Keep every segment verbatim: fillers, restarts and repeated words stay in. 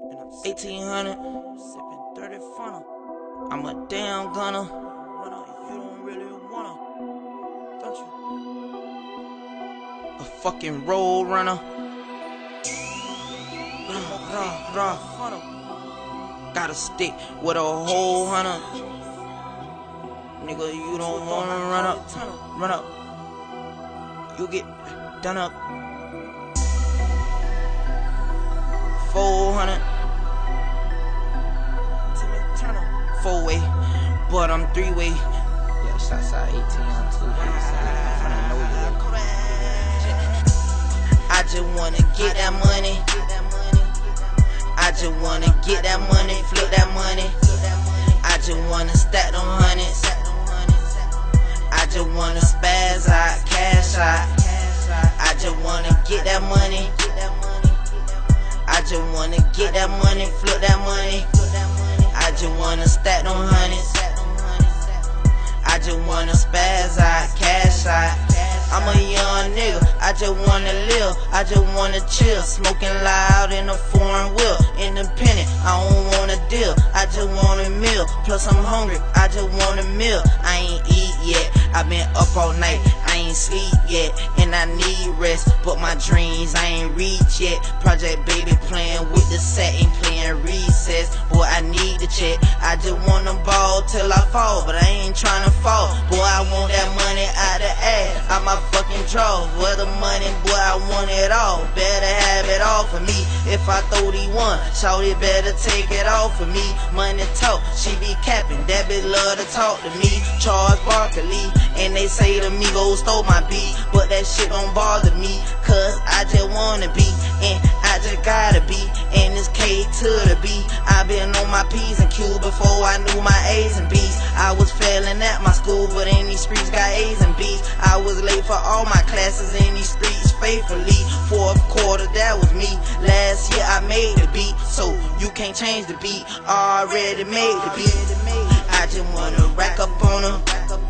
eighteen hundred, Sipping thirty funnel. I'm a damn gunner. Run out, you don't really wanna, don't you? A fucking road runner. Rah, rah, rah. Funnel. Got a stick with a whole hunter. Nigga, you don't wanna run up, run up. You get done up. Four hundred, Timmy Turner. four way, but I'm three way. Yeah, shots out eighteen on two. I know you. I just wanna get that money. I just wanna get that money, flip that money. I just wanna stack them hundreds. I just wanna spaz out, cash out. I just wanna get that money. I just wanna get that money, flip that money. I just wanna stack them hundreds. I just wanna spaz out, cash out. I'm a young nigga, I just wanna live, I just wanna chill. Smoking loud in a foreign wheel, independent, I don't wanna deal. I just want a meal, plus I'm hungry, I just want a meal. I ain't eat yet, I been up all night, I ain't sleep yet, and I need rest. But my dreams, I ain't reach yet. Project Baby playing with the set, ain't playing recess. Boy, I need the check, I just wanna ball till I fall, but I ain't tryna fall. Boy, I want that money out the ass, out my fucking drawers. Where the money, boy, I want it all. Better have it all for me. If I throw the one, shawty better take it all for me. Money talk, she be capping, that bitch love to talk to me. Charles Barkley, and they say the Migos stole my beat, but that shit don't bother me, cause I just wanna be, and I just gotta be, and it's K to the B. I been on my P's and Q's before I knew my A's and B's. I was failing at my school, but in these streets got A's and B's. I was late for all my classes in these streets faithfully. Fourth quarter, that was me. Last year I made the beat, so you can't change the beat. Already made the beat. I just wanna rack up on them.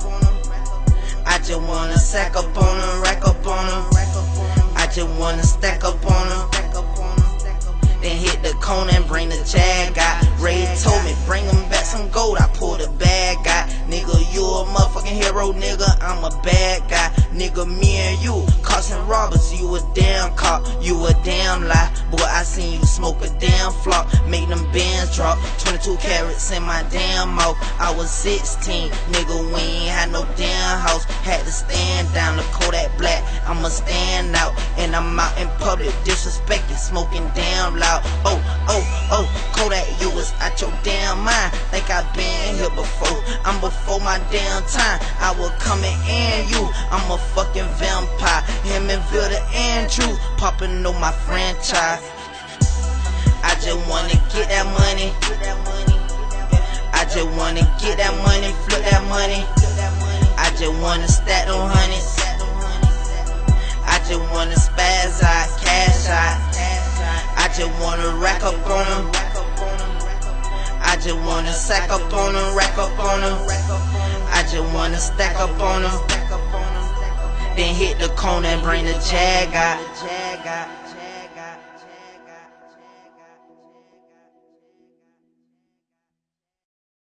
I just wanna sack up on them, rack up on them. I just wanna stack up on them. Then hit the cone and bring the jag out. Ray told me bring him back some gold, I pulled the bag out. Nigga, you a motherfucking hero, nigga, I'm a bad guy. Nigga, me and you, cops and robbers, you a damn cop, you a damn lie. Boy, I seen you smoke a damn flock, make them bands drop. Twenty-two carats in my damn mouth, I was sixteen. Nigga, we ain't had no damn house, had to stand down the Kodak Black. I'ma stand out, and I'm out in public, disrespected, smoking damn loud. Oh, oh, oh, Kodak, you was out your damn mind. Think I been here before, I'm before my damn time. I was coming in you, I'm a fucking vampire. Him and Vilda Andrew, popping on my franchise. I just wanna get that money. I just wanna get that money, flip that money. I just wanna stack them hundreds. I just wanna spaz out, cash out. I just wanna rack up on them. I just wanna sack up on them, rack up on them. I just wanna stack up on them. Then hit the cone and bring the jag out.